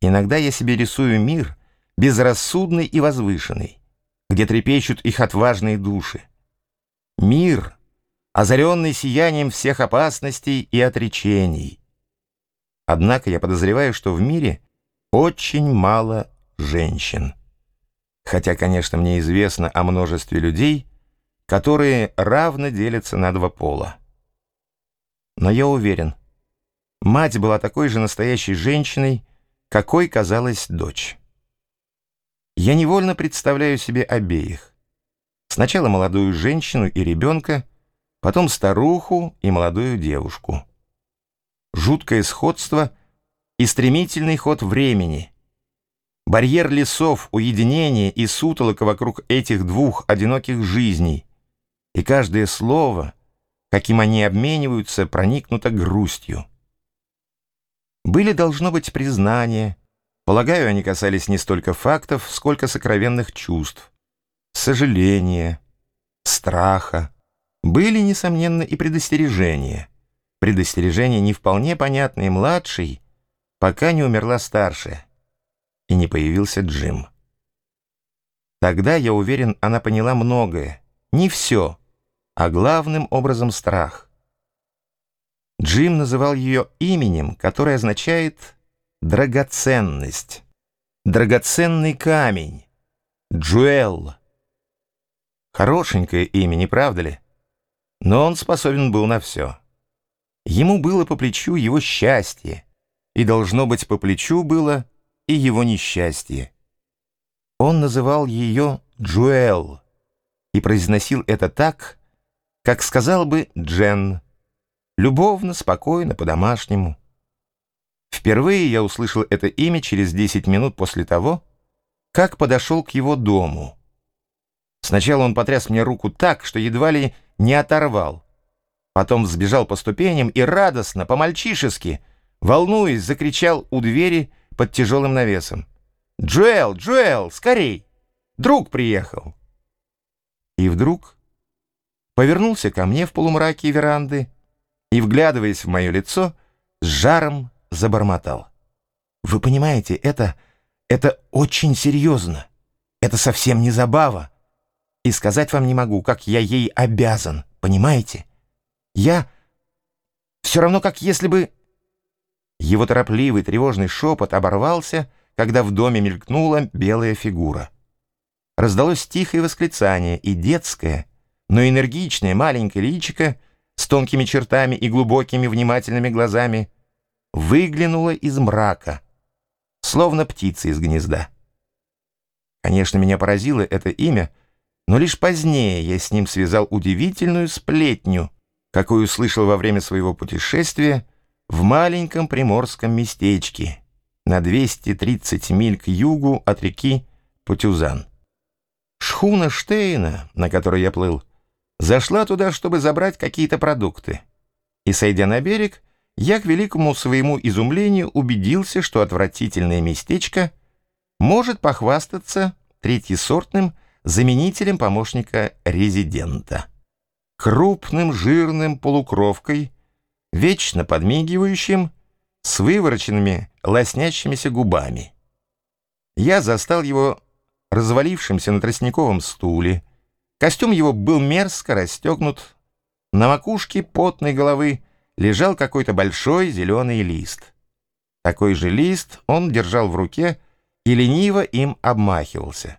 Иногда я себе рисую мир безрассудный и возвышенный, где трепещут их отважные души. Мир, озаренный сиянием всех опасностей и отречений. Однако я подозреваю, что в мире очень мало женщин. Хотя, конечно, мне известно о множестве людей, которые равно делятся на два пола. Но я уверен, мать была такой же настоящей женщиной, какой казалась дочь. Я невольно представляю себе обеих. Сначала молодую женщину и ребенка, потом старуху и молодую девушку. Жуткое сходство и стремительный ход времени. Барьер лесов, уединения и сутолока вокруг этих двух одиноких жизней. И каждое слово, каким они обмениваются, проникнуто грустью. Были, должно быть, признания. Полагаю, они касались не столько фактов, сколько сокровенных чувств. Сожаления, страха. Были, несомненно, и предостережения. Предостережения не вполне понятные младшей, пока не умерла старшая, и не появился Джим. Тогда, я уверен, она поняла многое. Не все, а главным образом страх. Джим называл ее именем, которое означает «драгоценность», «драгоценный камень», «джуэл». Хорошенькое имя, не правда ли? Но он способен был на все. Ему было по плечу его счастье, и, должно быть, по плечу было и его несчастье. Он называл ее Джуэл и произносил это так, как сказал бы Джен, любовно, спокойно, по-домашнему. Впервые я услышал это имя через 10 минут после того, как подошел к его дому. Сначала он потряс мне руку так, что едва ли не оторвал. Потом взбежал по ступеням и радостно, по-мальчишески, волнуясь, закричал у двери под тяжелым навесом: «Джуэл, Джуэл, скорей! Друг приехал!» И вдруг повернулся ко мне в полумраке веранды и, вглядываясь в мое лицо, с жаром забормотал: «Вы понимаете, это очень серьезно. Это совсем не забава. И сказать вам не могу, как я ей обязан, понимаете? Я все равно, как если бы...» Его торопливый, тревожный шепот оборвался, когда в доме мелькнула белая фигура. Раздалось тихое восклицание, и детское, но энергичное маленькое личико с тонкими чертами и глубокими внимательными глазами выглянуло из мрака, словно птица из гнезда. Конечно, меня поразило это имя, но лишь позднее я с ним связал удивительную сплетню, какую слышал во время своего путешествия в маленьком приморском местечке на 230 миль к югу от реки Потюзан. Шхуна Штейна, на которой я плыл, зашла туда, чтобы забрать какие-то продукты. И, сойдя на берег, я к великому своему изумлению убедился, что отвратительное местечко может похвастаться третьесортным заменителем помощника резидента. Крупным, жирным полукровкой, вечно подмигивающим, с вывороченными, лоснящимися губами. Я застал его развалившимся на тростниковом стуле. Костюм его был мерзко расстегнут. На макушке потной головы лежал какой-то большой зеленый лист. Такой же лист он держал в руке и лениво им обмахивался.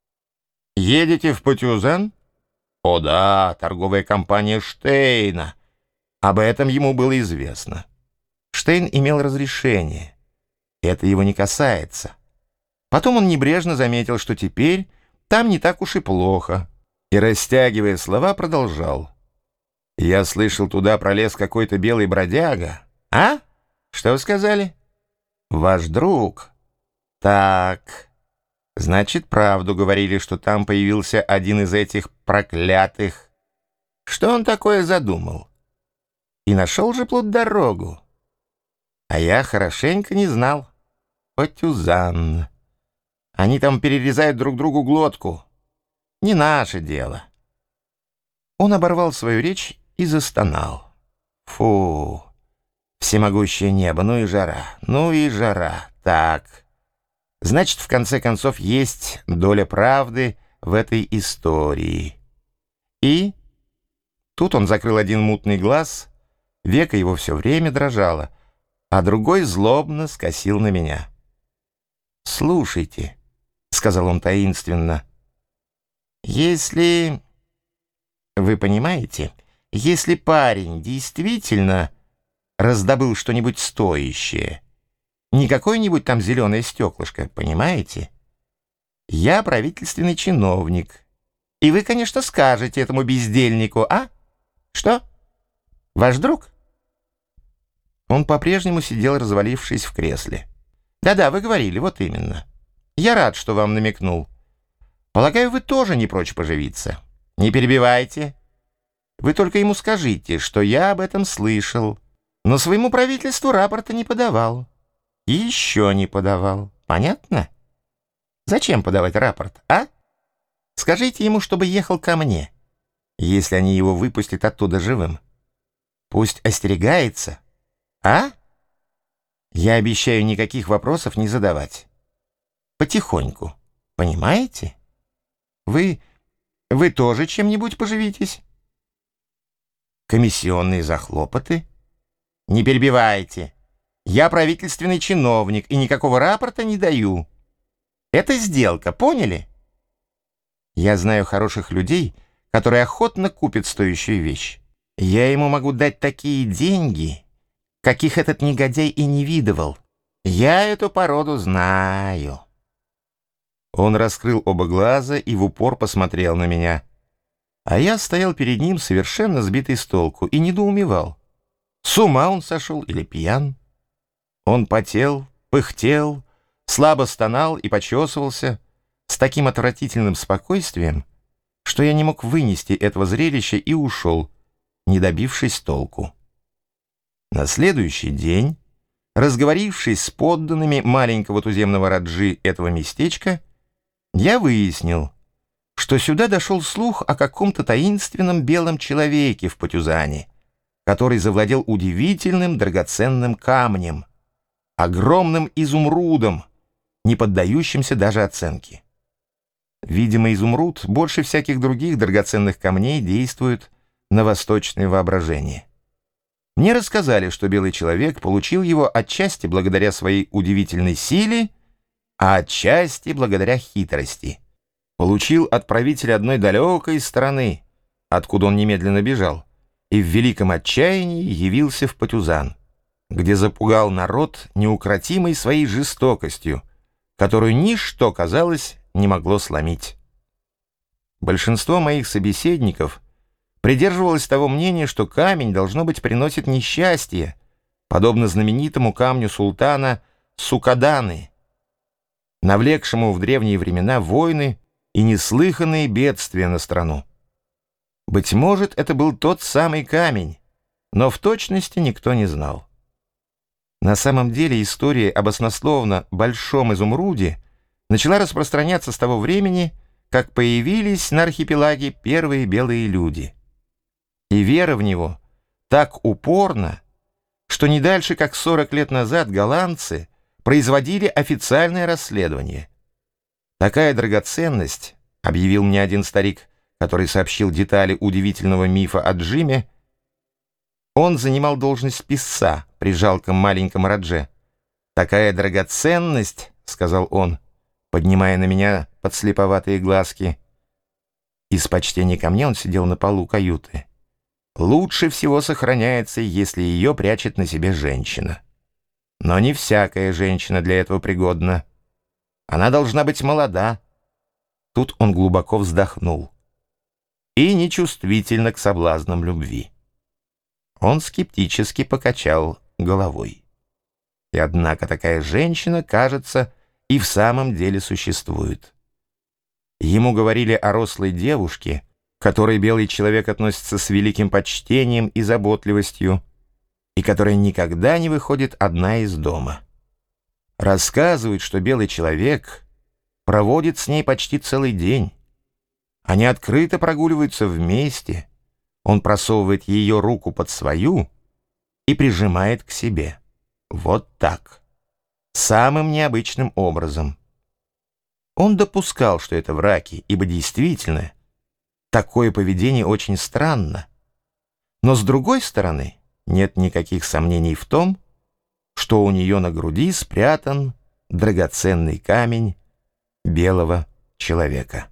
«Едете в Потюзан?» «О да, торговая компания Штейна». Об этом ему было известно. Штейн имел разрешение. Это его не касается. Потом он небрежно заметил, что теперь там не так уж и плохо, и, растягивая слова, продолжал: «Я слышал, туда пролез какой-то белый бродяга. А? Что вы сказали? Ваш друг? Так, значит, правду говорили, что там появился один из этих проклятых. Что он такое задумал? И нашел же плут дорогу. А я хорошенько не знал. Потюзан. Они там перерезают друг другу глотку. Не наше дело». Он оборвал свою речь и застонал. «Фу, всемогущее небо, ну и жара, ну и жара. Так, Значит, в конце концов, есть доля правды в этой истории. И тут он закрыл один мутный глаз, веко его все время дрожало, а другой злобно скосил на меня. «Слушайте», — сказал он таинственно, — «если... вы понимаете, если парень действительно раздобыл что-нибудь стоящее, не какое-нибудь там зеленое стеклышко, понимаете? Я правительственный чиновник, и вы, конечно, скажете этому бездельнику, а? Что? Ваш друг?» Он по-прежнему сидел, развалившись в кресле. «Да-да, вы говорили, вот именно. Я рад, что вам намекнул. Полагаю, вы тоже не прочь поживиться. Не перебивайте. Вы только ему скажите, что я об этом слышал, но своему правительству рапорта не подавал. И еще не подавал. Понятно? Зачем подавать рапорт, а? Скажите ему, чтобы ехал ко мне, если они его выпустят оттуда живым. Пусть остерегается, а? Я обещаю никаких вопросов не задавать. Потихоньку. Понимаете? Вы тоже чем-нибудь поживитесь? Комиссионные за хлопоты? Не перебивайте. Я правительственный чиновник и никакого рапорта не даю. Это сделка, поняли? Я знаю хороших людей, которые охотно купят стоящую вещь. Я ему могу дать такие деньги, каких этот негодяй и не видывал. Я эту породу знаю». Он раскрыл оба глаза и в упор посмотрел на меня. А я стоял перед ним, совершенно сбитый с толку, и недоумевал. С ума он сошел или пьян? Он потел, пыхтел, слабо стонал и почесывался с таким отвратительным спокойствием, что я не мог вынести этого зрелища и ушел, не добившись толку. На следующий день, разговорившись с подданными маленького туземного раджи этого местечка, я выяснил, что сюда дошел слух о каком-то таинственном белом человеке в Патюзане, который завладел удивительным драгоценным камнем, огромным изумрудом, не поддающимся даже оценке. Видимо, изумруд больше всяких других драгоценных камней действует на восточное воображение. Мне рассказали, что белый человек получил его отчасти благодаря своей удивительной силе, а отчасти благодаря хитрости. Получил от правителя одной далекой страны, откуда он немедленно бежал, и в великом отчаянии явился в Патюзан, где запугал народ неукротимой своей жестокостью, которую ничто, казалось, не могло сломить. Большинство моих собеседников придерживалось того мнения, что камень, должно быть, приносит несчастье, подобно знаменитому камню султана Сукаданы, навлекшему в древние времена войны и неслыханные бедствия на страну. Быть может, это был тот самый камень, но в точности никто не знал. На самом деле история об баснословно большом изумруде начала распространяться с того времени, как появились на архипелаге первые белые люди. И вера в него так упорна, что не дальше, как 40 лет назад голландцы производили официальное расследование. Такая драгоценность, объявил мне один старик, который сообщил детали удивительного мифа о Джиме, он занимал должность писца при жалком маленьком Радже. «Такая драгоценность, — сказал он, поднимая на меня подслеповатые глазки, из почтения ко мне он сидел на полу каюты, — лучше всего сохраняется, если ее прячет на себе женщина. Но не всякая женщина для этого пригодна. Она должна быть молода». Тут он глубоко вздохнул. «И нечувствительна к соблазнам любви». Он скептически покачал головой. И однако такая женщина, кажется, и в самом деле существует. Ему говорили о рослой девушке, к которой белый человек относится с великим почтением и заботливостью, и которая никогда не выходит одна из дома. Рассказывают, что белый человек проводит с ней почти целый день. Они открыто прогуливаются вместе. Он просовывает ее руку под свою и прижимает к себе. Вот так. Самым необычным образом. Он допускал, что это враки, ибо действительно такое поведение очень странно. Но с другой стороны, нет никаких сомнений в том, что у нее на груди спрятан драгоценный камень белого человека.